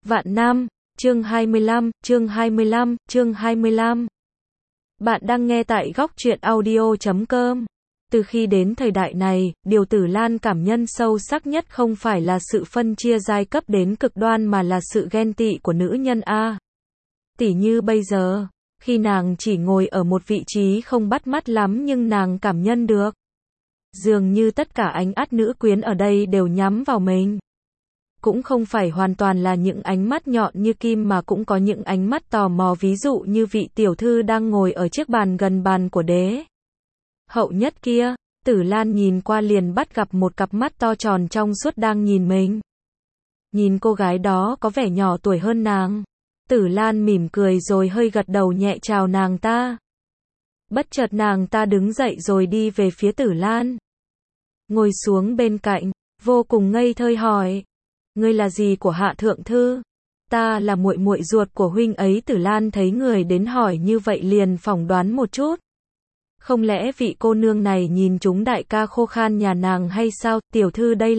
Vạn năm, chương 25, chương 25. Bạn đang nghe tại góc truyện audio.com. Từ khi đến thời đại này, điều Tử Lan cảm nhận sâu sắc nhất không phải là sự phân chia giai cấp đến cực đoan mà là sự ghen tị của nữ nhân A. Tỉ như bây giờ, khi nàng chỉ ngồi ở một vị trí không bắt mắt lắm nhưng nàng cảm nhận được. Dường như tất cả ánh mắt nữ quyến ở đây đều nhắm vào mình. Cũng không phải hoàn toàn là những ánh mắt nhọn như kim mà cũng có những ánh mắt tò mò, ví dụ như vị tiểu thư đang ngồi ở chiếc bàn gần bàn của đế hậu nhất kia. Tử Lan nhìn qua liền bắt gặp một cặp mắt to tròn trong suốt đang nhìn mình. Nhìn cô gái đó có vẻ nhỏ tuổi hơn nàng. Tử Lan mỉm cười rồi hơi gật đầu nhẹ chào nàng ta. Bất chợt nàng ta đứng dậy rồi đi về phía Tử Lan. Ngồi xuống bên cạnh, vô cùng ngây thơ hỏi. Ngươi là gì của Hạ thượng thư? Ta là muội muội ruột của huynh ấy. Tử Lan thấy người đến hỏi như vậy liền phỏng đoán một chút. Không lẽ vị cô nương này nhìn chúng đại ca khô khan nhà nàng hay sao? Tiểu thư đây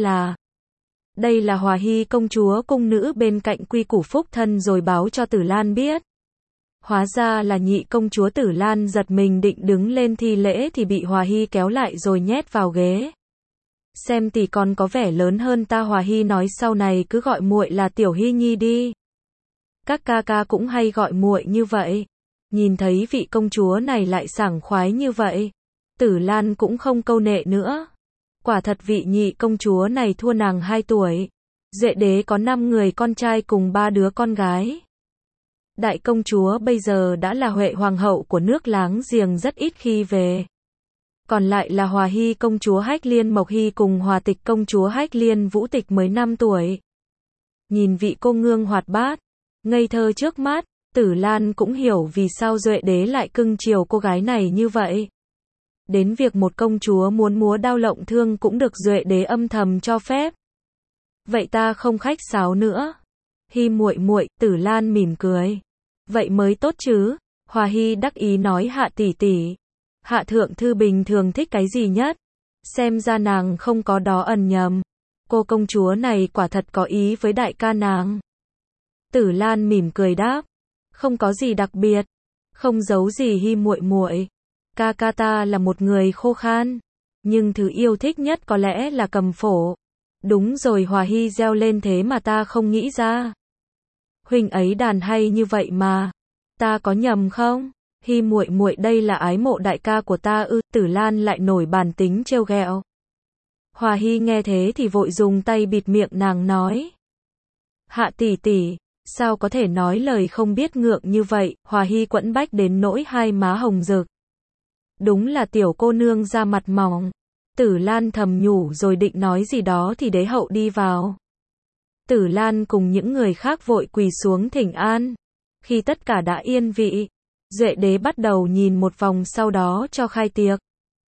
là Hòa Hy công chúa cung nữ bên cạnh Quy Củ Phúc thân rồi báo cho Tử Lan biết. Hóa ra là nhị công chúa. Tử Lan giật mình định đứng lên thi lễ thì bị Hòa Hy kéo lại rồi nhét vào ghế. Xem tỷ còn có vẻ lớn hơn ta. Hòa Hy nói sau này cứ gọi muội là Tiểu Hy Nhi đi. Các ca ca cũng hay gọi muội như vậy. Nhìn thấy vị công chúa này lại sảng khoái như vậy, Tử Lan cũng không câu nệ nữa. Quả thật vị nhị công chúa này thua nàng 2 tuổi. Duệ đế có 5 người con trai cùng 3 đứa con gái. Đại công chúa bây giờ đã là Huệ hoàng hậu của nước láng giềng, rất ít khi về. Còn lại là Hòa Hy công chúa Hách Liên Mộc Hy cùng Hòa Tịch công chúa Hách Liên Vũ Tịch mới 5 tuổi. Nhìn vị cô nương hoạt bát, ngây thơ trước mắt, Tử Lan cũng hiểu vì sao Duệ đế lại cưng chiều cô gái này như vậy. Đến việc một công chúa muốn múa đao lộng thương cũng được Duệ đế âm thầm cho phép. Vậy ta không khách sáo nữa. Hy muội muội, Tử Lan mỉm cười. Vậy mới tốt chứ. Hòa Hy đắc ý nói. Hạ tỷ tỷ, Hạ thượng thư bình thường thích cái gì nhất? Xem ra nàng không có đó ẩn nhầm. Cô công chúa này quả thật có ý với đại ca nàng. Tử Lan mỉm cười đáp. Không có gì đặc biệt. Không giấu gì Hy muội muội. Ca ca ta là một người khô khan. Nhưng thứ yêu thích nhất có lẽ là cầm phổ. Đúng rồi. Hòa Hy reo lên, thế mà ta không nghĩ ra. Huynh ấy đàn hay như vậy mà. Ta có nhầm không? Hy muội muội đây là ái mộ đại ca của ta ư? Tử Lan lại nổi bản tính trêu ghẹo. Hòa Hy nghe thế thì vội dùng tay bịt miệng nàng nói. Hạ tỷ tỷ, sao có thể nói lời không biết ngượng như vậy? Hòa Hy quẫn bách đến nỗi 2 má hồng rực. Đúng là tiểu cô nương da mặt mỏng. Tử Lan thầm nhủ rồi định nói gì đó thì đế hậu đi vào. Tử Lan cùng những người khác vội quỳ xuống thỉnh an. Khi tất cả đã yên vị, Duệ đế bắt đầu nhìn một vòng sau đó cho khai tiệc.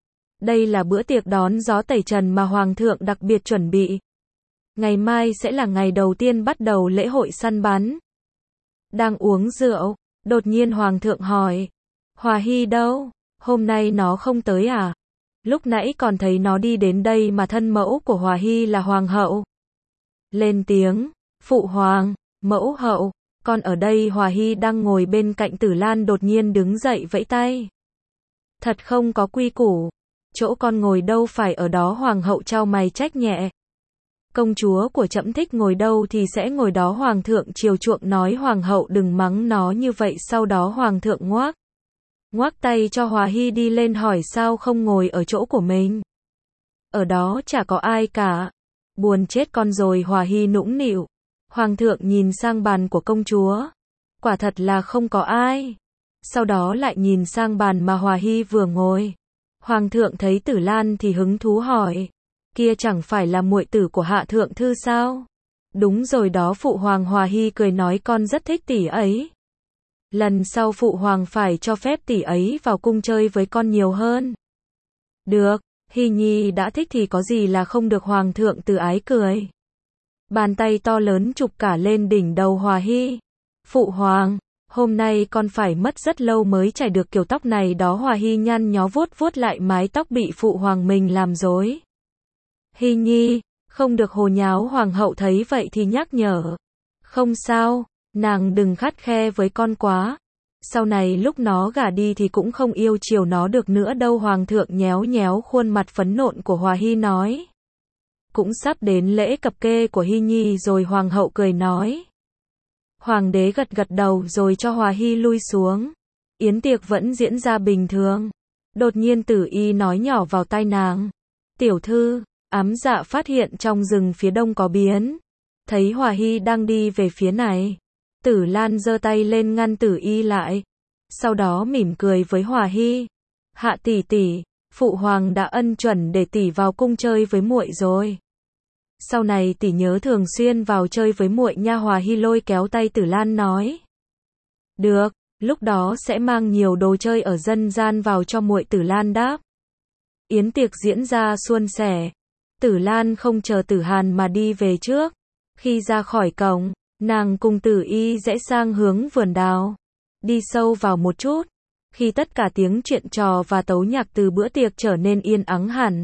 Đây là bữa tiệc đón gió tẩy trần mà Hoàng thượng đặc biệt chuẩn bị. Ngày mai sẽ là ngày đầu tiên bắt đầu lễ hội săn bắn. Đang uống rượu, đột nhiên Hoàng thượng hỏi. Hòa Hy đâu? Hôm nay nó không tới à? Lúc nãy còn thấy nó đi đến đây mà. Thân mẫu của Hòa Hy là Hoàng hậu. Lên tiếng, phụ hoàng, mẫu hậu, con ở đây. Hòa Hy đang ngồi bên cạnh Tử Lan đột nhiên đứng dậy vẫy tay. Thật không có quy củ. Chỗ con ngồi đâu phải ở đó. Hoàng hậu chau mày trách nhẹ. Công chúa của trẫm thích ngồi đâu thì sẽ ngồi đó. Hoàng thượng chiều chuộng nói. Hoàng hậu đừng mắng nó như vậy. Sau đó Hoàng thượng ngoắc tay cho Hòa Hy đi lên hỏi sao không ngồi ở chỗ của mình. Ở đó chả có ai cả. Buồn chết con rồi. Hòa Hy nũng nịu. Hoàng thượng nhìn sang bàn của công chúa. Quả thật là không có ai. Sau đó lại nhìn sang bàn mà Hòa Hy vừa ngồi. Hoàng thượng thấy Tử Lan thì hứng thú hỏi. Kia chẳng phải là muội tử của Hạ thượng thư sao? Đúng rồi đó phụ hoàng. Hòa Hy cười nói con rất thích tỷ ấy. Lần sau phụ hoàng phải cho phép tỷ ấy vào cung chơi với con nhiều hơn. Được, Hy Nhi đã thích thì có gì là không được. Hoàng thượng từ ái cười. Bàn tay to lớn chụp cả lên đỉnh đầu Hòa Hy. Phụ hoàng, hôm nay con phải mất rất lâu mới chải được kiểu tóc này đó. Hòa Hy nhăn nhó vuốt vuốt lại mái tóc bị phụ hoàng mình làm rối. Hy Nhi, không được hồ nháo. Hoàng hậu thấy vậy thì nhắc nhở. Không sao, nàng đừng khắt khe với con quá. Sau này lúc nó gả đi thì cũng không yêu chiều nó được nữa đâu. Hoàng thượng nhéo nhéo khuôn mặt phấn nộn của Hòa Hy nói. Cũng sắp đến lễ cập kê của Hy Nhi rồi. Hoàng hậu cười nói. Hoàng đế gật gật đầu rồi cho Hòa Hy lui xuống. Yến tiệc vẫn diễn ra bình thường. Đột nhiên Tử Y nói nhỏ vào tai nàng. Tiểu thư, Ám Dạ phát hiện trong rừng phía đông có biến. Thấy Hòa Hy đang đi về phía này. Tử Lan giơ tay lên ngăn Tử Y lại. Sau đó mỉm cười với Hòa Hy. Hạ tỷ tỷ, phụ hoàng đã ân chuẩn để tỷ vào cung chơi với muội rồi. Sau này tỷ nhớ thường xuyên vào chơi với muội nha. Hòa Hy lôi kéo tay Tử Lan nói. Được, lúc đó sẽ mang nhiều đồ chơi ở dân gian vào cho muội. Tử Lan đáp. Yến tiệc diễn ra suôn sẻ. Tử Lan không chờ Tử Hàn mà đi về trước. Khi ra khỏi cổng, nàng cùng Tử Y rẽ sang hướng vườn đào. Đi sâu vào một chút. Khi tất cả tiếng chuyện trò và tấu nhạc từ bữa tiệc trở nên yên ắng hẳn.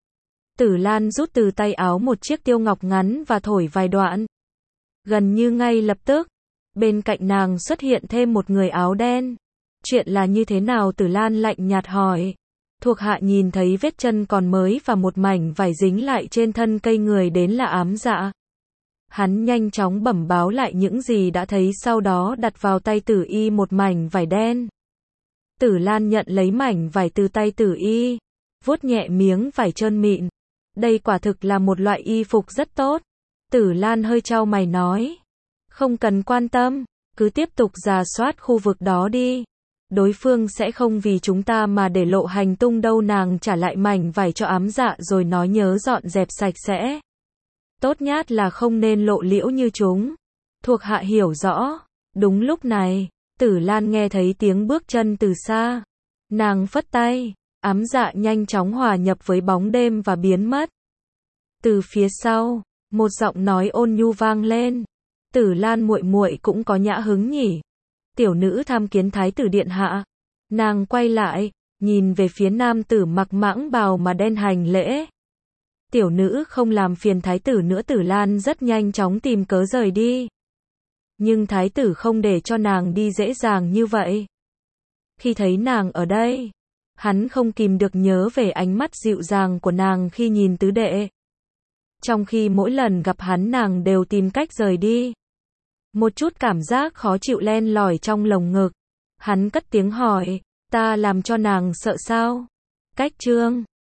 Tử Lan rút từ tay áo một chiếc tiêu ngọc ngắn và thổi vài đoạn. Gần như ngay lập tức, bên cạnh nàng xuất hiện thêm một người áo đen. Chuyện là như thế nào? Tử Lan lạnh nhạt hỏi. Thuộc hạ nhìn thấy vết chân còn mới và một mảnh vải dính lại trên thân cây. Người đến là Ám Dạ. Hắn nhanh chóng bẩm báo lại những gì đã thấy, sau đó đặt vào tay Tử Y một mảnh vải đen. Tử Lan nhận lấy mảnh vải từ tay Tử Y, vuốt nhẹ miếng vải trơn mịn. Đây quả thực là một loại y phục rất tốt. Tử Lan hơi chau mày nói. Không cần quan tâm, cứ tiếp tục rà soát khu vực đó đi. Đối phương sẽ không vì chúng ta mà để lộ hành tung đâu. Nàng trả lại mảnh vải cho Ám Dạ rồi nói nhớ dọn dẹp sạch sẽ. Tốt nhất là không nên lộ liễu như chúng. Thuộc hạ hiểu rõ. Đúng lúc này, Tử Lan nghe thấy tiếng bước chân từ xa. Nàng phất tay, Ám Dạ nhanh chóng hòa nhập với bóng đêm và biến mất. Từ phía sau, một giọng nói ôn nhu vang lên. Tử Lan muội muội cũng có nhã hứng nhỉ. Tiểu nữ tham kiến thái tử điện hạ. Nàng quay lại, nhìn về phía nam tử mặc mãng bào mà đen hành lễ. Tiểu nữ không làm phiền thái tử nữa. Tử Lan rất nhanh chóng tìm cớ rời đi. Nhưng thái tử không để cho nàng đi dễ dàng như vậy. Khi thấy nàng ở đây, hắn không kìm được nhớ về ánh mắt dịu dàng của nàng khi nhìn tứ đệ. Trong khi mỗi lần gặp hắn nàng đều tìm cách rời đi. Một chút cảm giác khó chịu len lỏi trong lồng ngực. Hắn cất tiếng hỏi, ta làm cho nàng sợ sao? Cách chương